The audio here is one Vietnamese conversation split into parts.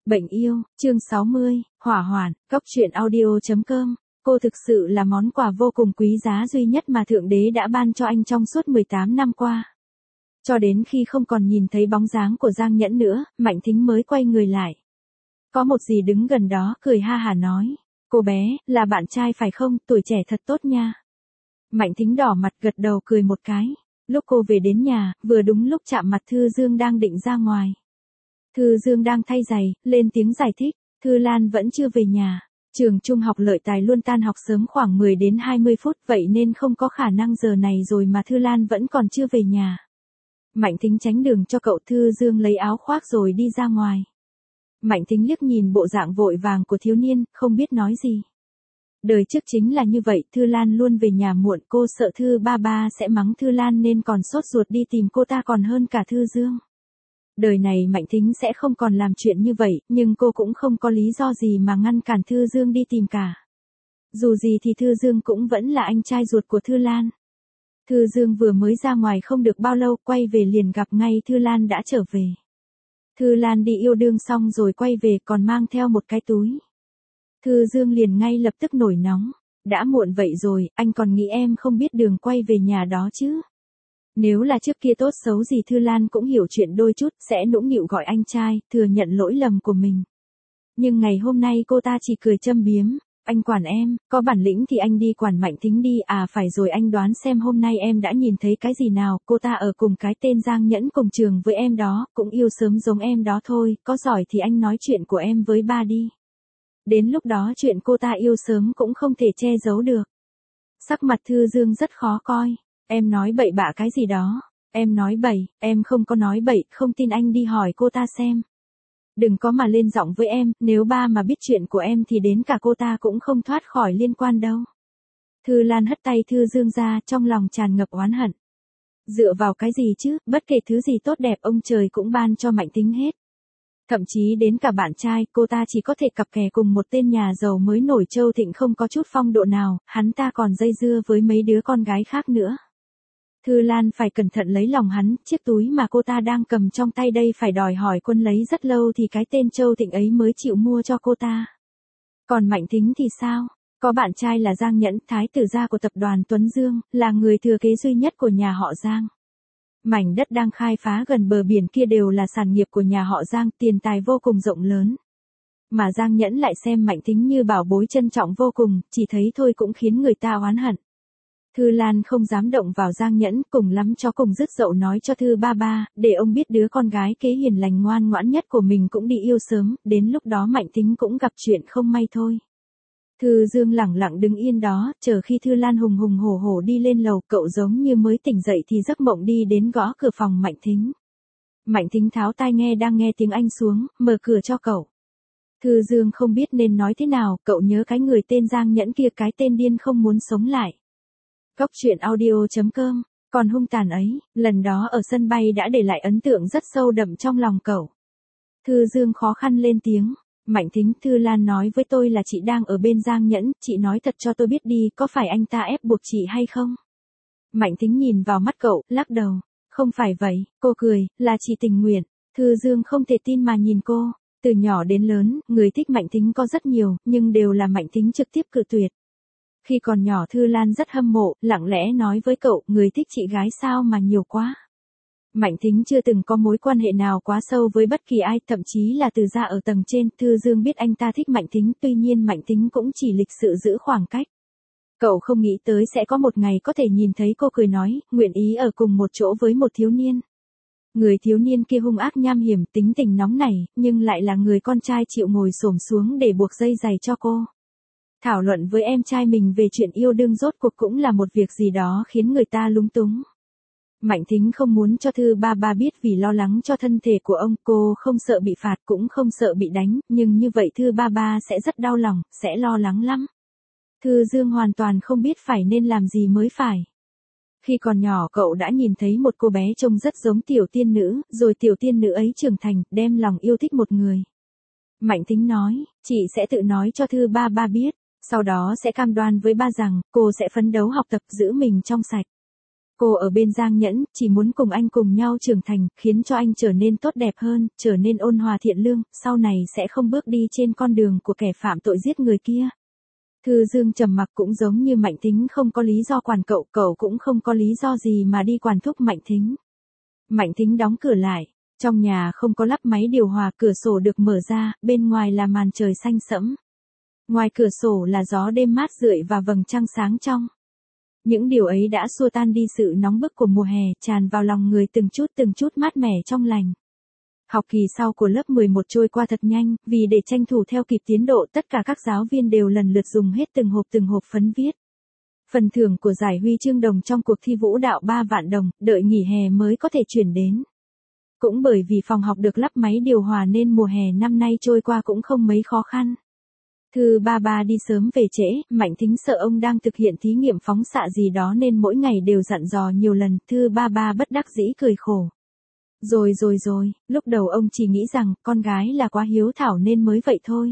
Bệnh yêu, chương 60, hỏa hoạn, cóc truyện audio.com. Cô thực sự là món quà vô cùng quý giá duy nhất mà Thượng Đế đã ban cho anh trong suốt 18 năm qua. Cho đến khi không còn nhìn thấy bóng dáng của Giang Nhẫn nữa, Mạnh Thính mới quay người lại. Có một dì đứng gần đó cười ha hả nói, cô bé, là bạn trai phải không, tuổi trẻ thật tốt nha. Mạnh Thính đỏ mặt gật đầu cười một cái. Lúc cô về đến nhà, vừa đúng lúc chạm mặt Thư Dương đang định ra ngoài. Thư Dương đang thay giày, lên tiếng giải thích, Thư Lan vẫn chưa về nhà. Trường trung học Lợi Tài luôn tan học sớm khoảng 10 đến 20 phút, vậy nên không có khả năng giờ này rồi mà Thư Lan vẫn còn chưa về nhà. Mạnh Thính tránh đường cho cậu. Thư Dương lấy áo khoác rồi đi ra ngoài. Mạnh Thính liếc nhìn bộ dạng vội vàng của thiếu niên, không biết nói gì. Đời trước chính là như vậy, Thư Lan luôn về nhà muộn, cô sợ Thư ba ba sẽ mắng Thư Lan nên còn sốt ruột đi tìm cô ta còn hơn cả Thư Dương. Đời này Mạnh Thính sẽ không còn làm chuyện như vậy, nhưng cô cũng không có lý do gì mà ngăn cản Thư Dương đi tìm cả. Dù gì thì Thư Dương cũng vẫn là anh trai ruột của Thư Lan. Thư Dương vừa mới ra ngoài không được bao lâu, quay về liền gặp ngay Thư Lan đã trở về. Thư Lan đi yêu đương xong rồi quay về còn mang theo một cái túi. Thư Dương liền ngay lập tức nổi nóng. Đã muộn vậy rồi, anh còn nghĩ em không biết đường quay về nhà đó chứ? Nếu là trước kia tốt xấu gì Thư Lan cũng hiểu chuyện đôi chút, sẽ nũng nịu gọi anh trai, thừa nhận lỗi lầm của mình. Nhưng ngày hôm nay cô ta chỉ cười châm biếm, anh quản em, có bản lĩnh thì anh đi quản Mạnh Thính đi, à phải rồi anh đoán xem hôm nay em đã nhìn thấy cái gì nào, cô ta ở cùng cái tên Giang Nhẫn cùng trường với em đó, cũng yêu sớm giống em đó thôi, có giỏi thì anh nói chuyện của em với ba đi. Đến lúc đó chuyện cô ta yêu sớm cũng không thể che giấu được. Sắc mặt Thư Dương rất khó coi. Em nói bậy bạ cái gì đó. Em nói bậy, em không có nói bậy, không tin anh đi hỏi cô ta xem. Đừng có mà lên giọng với em, nếu ba mà biết chuyện của em thì đến cả cô ta cũng không thoát khỏi liên quan đâu. Thư Lan hất tay Thư Dương ra, trong lòng tràn ngập oán hận. Dựa vào cái gì chứ, bất kể thứ gì tốt đẹp ông trời cũng ban cho Mạnh Thính hết. Thậm chí đến cả bạn trai, cô ta chỉ có thể cặp kè cùng một tên nhà giàu mới nổi Châu Thịnh không có chút phong độ nào, hắn ta còn dây dưa với mấy đứa con gái khác nữa. Thư Lan phải cẩn thận lấy lòng hắn, chiếc túi mà cô ta đang cầm trong tay đây phải đòi hỏi Quân lấy rất lâu thì cái tên Châu Thịnh ấy mới chịu mua cho cô ta. Còn Mạnh Thính thì sao? Có bạn trai là Giang Nhẫn, thái tử gia của tập đoàn Tuấn Dương, là người thừa kế duy nhất của nhà họ Giang. Mảnh đất đang khai phá gần bờ biển kia đều là sản nghiệp của nhà họ Giang, tiền tài vô cùng rộng lớn. Mà Giang Nhẫn lại xem Mạnh Thính như bảo bối trân trọng vô cùng, chỉ thấy thôi cũng khiến người ta oán hận. Thư Lan không dám động vào Giang Nhẫn, cùng lắm cho cùng dứt dậu nói cho Thư ba ba, để ông biết đứa con gái kế hiền lành ngoan ngoãn nhất của mình cũng đi yêu sớm, đến lúc đó Mạnh Thính cũng gặp chuyện không may thôi. Thư Dương lẳng lặng đứng yên đó, chờ khi Thư Lan hùng hùng hổ hổ đi lên lầu, cậu giống như mới tỉnh dậy thì giấc mộng đi đến gõ cửa phòng Mạnh Thính. Mạnh Thính tháo tai nghe đang nghe tiếng anh xuống, mở cửa cho cậu. Thư Dương không biết nên nói thế nào, cậu nhớ cái người tên Giang Nhẫn kia, cái tên điên không muốn sống lại. Cóc truyện audio.com, còn hung tàn ấy, lần đó ở sân bay đã để lại ấn tượng rất sâu đậm trong lòng cậu. Thư Dương khó khăn lên tiếng. Mạnh Thính, Thư Lan nói với tôi là chị đang ở bên Giang Nhẫn, chị nói thật cho tôi biết đi, có phải anh ta ép buộc chị hay không? Mạnh Thính nhìn vào mắt cậu, lắc đầu. Không phải vậy, cô cười, là chị tình nguyện. Thư Dương không thể tin mà nhìn cô. Từ nhỏ đến lớn, người thích Mạnh Thính có rất nhiều, nhưng đều là Mạnh Thính trực tiếp cự tuyệt. Khi còn nhỏ Thư Lan rất hâm mộ, lặng lẽ nói với cậu, người thích chị gái sao mà nhiều quá. Mạnh Thính chưa từng có mối quan hệ nào quá sâu với bất kỳ ai, thậm chí là từ gia ở tầng trên. Thư Dương biết anh ta thích Mạnh Thính, tuy nhiên Mạnh Thính cũng chỉ lịch sự giữ khoảng cách. Cậu không nghĩ tới sẽ có một ngày có thể nhìn thấy cô cười nói, nguyện ý ở cùng một chỗ với một thiếu niên. Người thiếu niên kia hung ác nham hiểm, tính tình nóng nảy, nhưng lại là người con trai chịu ngồi xổm xuống để buộc dây giày cho cô. Thảo luận với em trai mình về chuyện yêu đương rốt cuộc cũng là một việc gì đó khiến người ta lúng túng. Mạnh Thính không muốn cho Thư ba ba biết vì lo lắng cho thân thể của ông, cô không sợ bị phạt cũng không sợ bị đánh, nhưng như vậy Thư ba ba sẽ rất đau lòng, sẽ lo lắng lắm. Thư Dương hoàn toàn không biết phải nên làm gì mới phải. Khi còn nhỏ cậu đã nhìn thấy một cô bé trông rất giống tiểu tiên nữ, rồi tiểu tiên nữ ấy trưởng thành, đem lòng yêu thích một người. Mạnh Thính nói, chị sẽ tự nói cho Thư ba ba biết, sau đó sẽ cam đoan với ba rằng, cô sẽ phấn đấu học tập giữ mình trong sạch. Cô ở bên Giang Nhẫn, chỉ muốn cùng anh cùng nhau trưởng thành, khiến cho anh trở nên tốt đẹp hơn, trở nên ôn hòa thiện lương, sau này sẽ không bước đi trên con đường của kẻ phạm tội giết người kia. Thư Dương trầm mặc, cũng giống như Mạnh Thính không có lý do quản cậu, cậu cũng không có lý do gì mà đi quản thúc Mạnh Thính. Mạnh Thính đóng cửa lại, trong nhà không có lắp máy điều hòa, cửa sổ được mở ra, bên ngoài là màn trời xanh sẫm. Ngoài cửa sổ là gió đêm mát rượi và vầng trăng sáng trong. Những điều ấy đã xua tan đi sự nóng bức của mùa hè, tràn vào lòng người từng chút mát mẻ trong lành. Học kỳ sau của lớp 11 trôi qua thật nhanh, vì để tranh thủ theo kịp tiến độ, tất cả các giáo viên đều lần lượt dùng hết từng hộp phấn viết. Phần thưởng của giải huy chương đồng trong cuộc thi vũ đạo 3 vạn đồng, đợi nghỉ hè mới có thể chuyển đến. Cũng bởi vì phòng học được lắp máy điều hòa nên mùa hè năm nay trôi qua cũng không mấy khó khăn. Thư ba đi sớm về trễ, Mạnh Thính sợ ông đang thực hiện thí nghiệm phóng xạ gì đó nên mỗi ngày đều dặn dò nhiều lần, Thư ba bất đắc dĩ cười khổ. Rồi, lúc đầu ông chỉ nghĩ rằng con gái là quá hiếu thảo nên mới vậy thôi.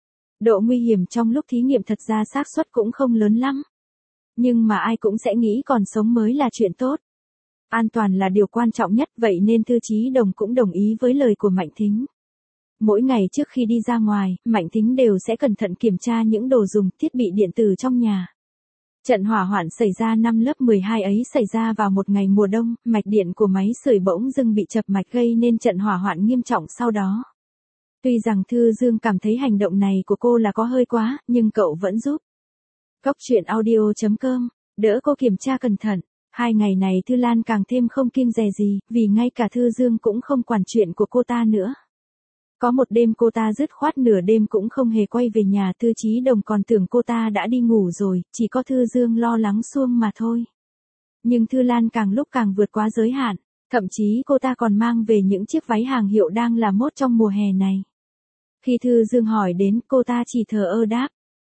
Độ nguy hiểm trong lúc thí nghiệm thật ra xác suất cũng không lớn lắm. Nhưng mà ai cũng sẽ nghĩ còn sống mới là chuyện tốt. An toàn là điều quan trọng nhất, vậy nên Thư Chí Đồng cũng đồng ý với lời của Mạnh Thính. Mỗi ngày trước khi đi ra ngoài, Mạnh Thính đều sẽ cẩn thận kiểm tra những đồ dùng, thiết bị điện tử trong nhà. Trận hỏa hoạn xảy ra năm lớp 12 ấy xảy ra vào một ngày mùa đông, mạch điện của máy sưởi bỗng dưng bị chập mạch gây nên trận hỏa hoạn nghiêm trọng sau đó. Tuy rằng Thư Dương cảm thấy hành động này của cô là có hơi quá, nhưng cậu vẫn giúp. Cốc truyện audio.com, đỡ cô kiểm tra cẩn thận. 2 ngày này Thư Lan càng thêm không kiêng dè gì, vì ngay cả Thư Dương cũng không quản chuyện của cô ta nữa. Có một đêm cô ta dứt khoát nửa đêm cũng không hề quay về nhà, Thư Chí Đồng còn tưởng cô ta đã đi ngủ rồi, chỉ có Thư Dương lo lắng suông mà thôi. Nhưng Thư Lan càng lúc càng vượt quá giới hạn, thậm chí cô ta còn mang về những chiếc váy hàng hiệu đang là mốt trong mùa hè này. Khi Thư Dương hỏi đến, cô ta chỉ thờ ơ đáp.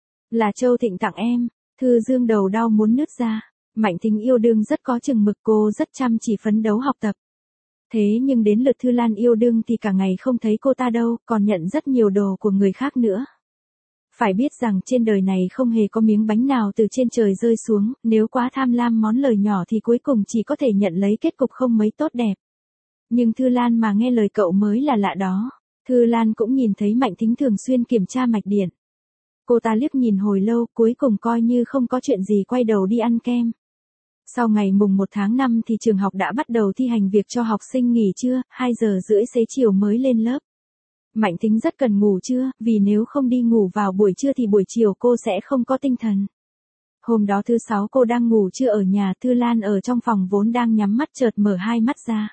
Là Châu Thịnh tặng em. Thư Dương đầu đau muốn nứt ra. Mạnh Thính yêu đương rất có chừng mực, cô rất chăm chỉ phấn đấu học tập. Thế nhưng đến lượt Thư Lan yêu đương thì cả ngày không thấy cô ta đâu, còn nhận rất nhiều đồ của người khác nữa. Phải biết rằng trên đời này không hề có miếng bánh nào từ trên trời rơi xuống, nếu quá tham lam món lời nhỏ thì cuối cùng chỉ có thể nhận lấy kết cục không mấy tốt đẹp. Nhưng Thư Lan mà nghe lời cậu mới là lạ đó. Thư Lan cũng nhìn thấy Mạnh Thính thường xuyên kiểm tra mạch điện. Cô ta liếc nhìn hồi lâu, cuối cùng coi như không có chuyện gì quay đầu đi ăn kem. Sau ngày mùng 1 tháng 5 thì trường học đã bắt đầu thi hành việc cho học sinh nghỉ trưa, 2 giờ rưỡi xế chiều mới lên lớp. Mạnh Thính rất cần ngủ trưa, vì nếu không đi ngủ vào buổi trưa thì buổi chiều cô sẽ không có tinh thần. Hôm đó thứ 6 cô đang ngủ trưa ở nhà, Thư Lan ở trong phòng vốn đang nhắm mắt chợt mở hai mắt ra.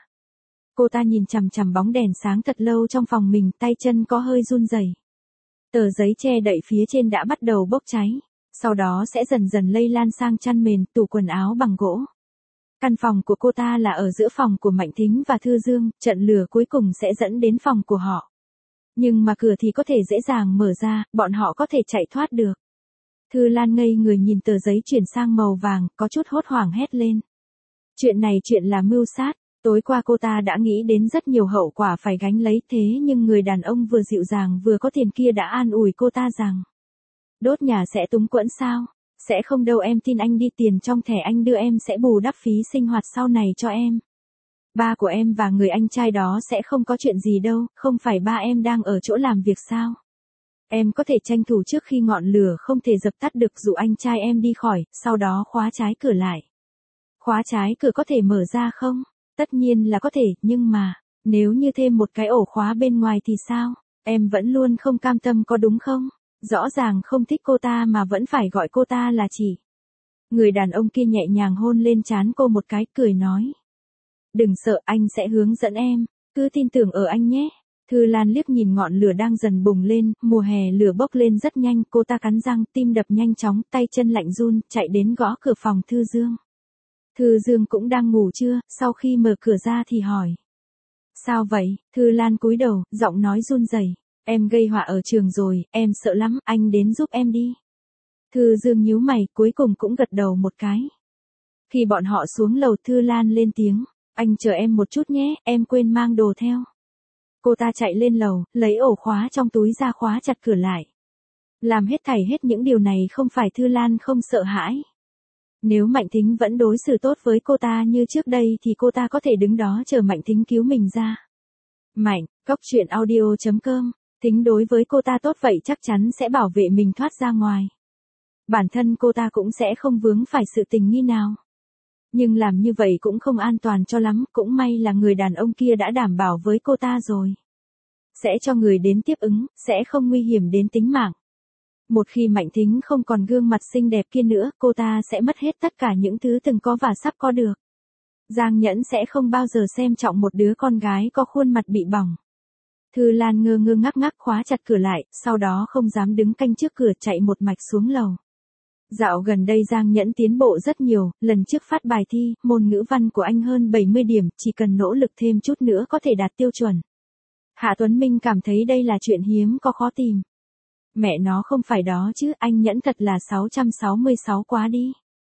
Cô ta nhìn chằm chằm bóng đèn sáng thật lâu trong phòng mình, tay chân có hơi run rẩy. Tờ giấy che đậy phía trên đã bắt đầu bốc cháy, sau đó sẽ dần dần lây lan sang chăn mền, tủ quần áo bằng gỗ. Căn phòng của cô ta là ở giữa phòng của Mạnh Thính và Thư Dương, trận lửa cuối cùng sẽ dẫn đến phòng của họ. Nhưng mà cửa thì có thể dễ dàng mở ra, bọn họ có thể chạy thoát được. Thư Lan ngây người nhìn tờ giấy chuyển sang màu vàng, có chút hốt hoảng hét lên. Chuyện là mưu sát. Tối qua cô ta đã nghĩ đến rất nhiều hậu quả phải gánh lấy, thế nhưng người đàn ông vừa dịu dàng vừa có tiền kia đã an ủi cô ta rằng. Đốt nhà sẽ túng quẫn sao? Sẽ không đâu, em tin anh đi, tiền trong thẻ anh đưa em sẽ bù đắp phí sinh hoạt sau này cho em. Ba của em và người anh trai đó sẽ không có chuyện gì đâu, không phải ba em đang ở chỗ làm việc sao? Em có thể tranh thủ trước khi ngọn lửa không thể dập tắt được, dụ anh trai em đi khỏi, sau đó khóa trái cửa lại. Khóa trái cửa có thể mở ra không? Tất nhiên là có thể, nhưng mà, nếu như thêm một cái ổ khóa bên ngoài thì sao? Em vẫn luôn không cam tâm có đúng không? Rõ ràng không thích cô ta mà vẫn phải gọi cô ta là chị. Người đàn ông kia nhẹ nhàng hôn lên trán cô một cái, cười nói. Đừng sợ, anh sẽ hướng dẫn em, cứ tin tưởng ở anh nhé. Thư Lan liếc nhìn ngọn lửa đang dần bùng lên, mùa hè lửa bốc lên rất nhanh, cô ta cắn răng, tim đập nhanh chóng, tay chân lạnh run, chạy đến gõ cửa phòng Thư Dương. Thư Dương cũng đang ngủ trưa, sau khi mở cửa ra thì hỏi. Sao vậy? Thư Lan cúi đầu, giọng nói run rẩy. Em gây họa ở trường rồi, em sợ lắm, anh đến giúp em đi. Thư Dương nhíu mày, cuối cùng cũng gật đầu một cái. Khi bọn họ xuống lầu, Thư Lan lên tiếng. Anh chờ em một chút nhé, em quên mang đồ theo. Cô ta chạy lên lầu, lấy ổ khóa trong túi ra khóa chặt cửa lại. Làm hết thảy hết những điều này không phải Thư Lan không sợ hãi. Nếu Mạnh Thính vẫn đối xử tốt với cô ta như trước đây thì cô ta có thể đứng đó chờ Mạnh Thính cứu mình ra. Mạnh, Cốc Truyện Audio.com, Thính đối với cô ta tốt vậy chắc chắn sẽ bảo vệ mình thoát ra ngoài. Bản thân cô ta cũng sẽ không vướng phải sự tình nghi nào. Nhưng làm như vậy cũng không an toàn cho lắm, cũng may là người đàn ông kia đã đảm bảo với cô ta rồi. Sẽ cho người đến tiếp ứng, sẽ không nguy hiểm đến tính mạng. Một khi Mạnh Thính không còn gương mặt xinh đẹp kia nữa, cô ta sẽ mất hết tất cả những thứ từng có và sắp có được. Giang Nhẫn sẽ không bao giờ xem trọng một đứa con gái có khuôn mặt bị bỏng. Thư Lan ngơ ngơ ngác ngác khóa chặt cửa lại, sau đó không dám đứng canh trước cửa chạy một mạch xuống lầu. Dạo gần đây Giang Nhẫn tiến bộ rất nhiều, lần trước phát bài thi, môn ngữ văn của anh hơn 70 điểm, chỉ cần nỗ lực thêm chút nữa có thể đạt tiêu chuẩn. Hạ Tuấn Minh cảm thấy đây là chuyện hiếm có khó tìm. Mẹ nó không phải đó chứ, anh Nhẫn thật là 666 quá đi.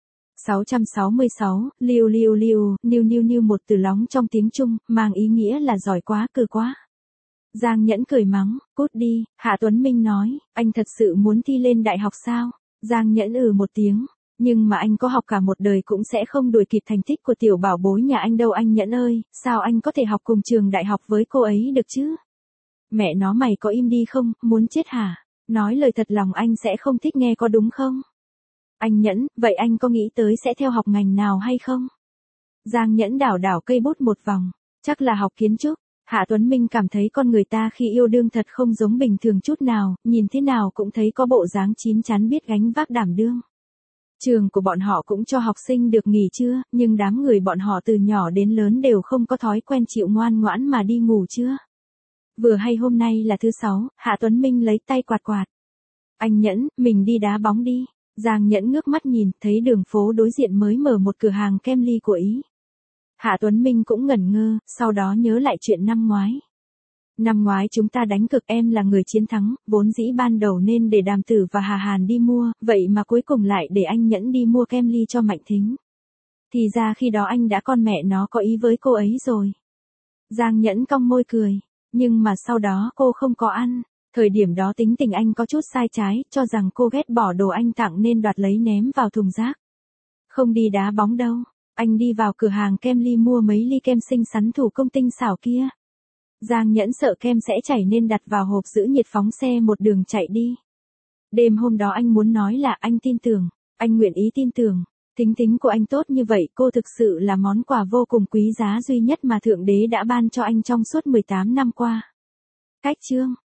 666, liu niu một từ lóng trong tiếng Trung, mang ý nghĩa là giỏi quá, cừ quá. Giang Nhẫn cười mắng, cút đi, Hạ Tuấn Minh nói, anh thật sự muốn thi lên đại học sao? Giang Nhẫn một tiếng, nhưng mà anh có học cả một đời cũng sẽ không đuổi kịp thành tích của tiểu bảo bối nhà anh đâu anh Nhẫn ơi, sao anh có thể học cùng trường đại học với cô ấy được chứ? Mẹ nó mày có im đi không, muốn chết hả? Nói lời thật lòng anh sẽ không thích nghe có đúng không? Anh Nhẫn, vậy anh có nghĩ tới sẽ theo học ngành nào hay không? Giang Nhẫn đảo đảo cây bút một vòng, chắc là học kiến trúc. Hạ Tuấn Minh cảm thấy con người ta khi yêu đương thật không giống bình thường chút nào, nhìn thế nào cũng thấy có bộ dáng chín chắn biết gánh vác đảm đương. Trường của bọn họ cũng cho học sinh được nghỉ trưa, nhưng đám người bọn họ từ nhỏ đến lớn đều không có thói quen chịu ngoan ngoãn mà đi ngủ trưa. Vừa hay hôm nay là thứ 6, Hạ Tuấn Minh lấy tay quạt quạt. Anh Nhẫn, mình đi đá bóng đi. Giang Nhẫn ngước mắt nhìn, thấy đường phố đối diện mới mở một cửa hàng kem ly của Ý. Hạ Tuấn Minh cũng ngẩn ngơ, sau đó nhớ lại chuyện năm ngoái. Năm ngoái chúng ta đánh cực, em là người chiến thắng, vốn dĩ ban đầu nên để Đàm Tử và Hà Hàn đi mua, vậy mà cuối cùng lại để anh Nhẫn đi mua kem ly cho Mạnh Thính. Thì ra khi đó anh đã con mẹ nó có ý với cô ấy rồi. Giang Nhẫn cong môi cười, nhưng mà sau đó cô không có ăn. Thời điểm đó tính tình anh có chút sai trái, cho rằng cô ghét bỏ đồ anh tặng nên đoạt lấy ném vào thùng rác. Không đi đá bóng đâu, anh đi vào cửa hàng kem ly mua mấy ly kem xinh xắn thủ công tinh xảo kia. Giang Nhẫn sợ kem sẽ chảy nên đặt vào hộp giữ nhiệt phóng xe một đường chạy đi. Đêm hôm đó anh muốn nói là anh tin tưởng, anh nguyện ý tin tưởng. Tính tính của anh tốt như vậy, cô thực sự là món quà vô cùng quý giá duy nhất mà Thượng Đế đã ban cho anh trong suốt 18 năm qua. Cách chương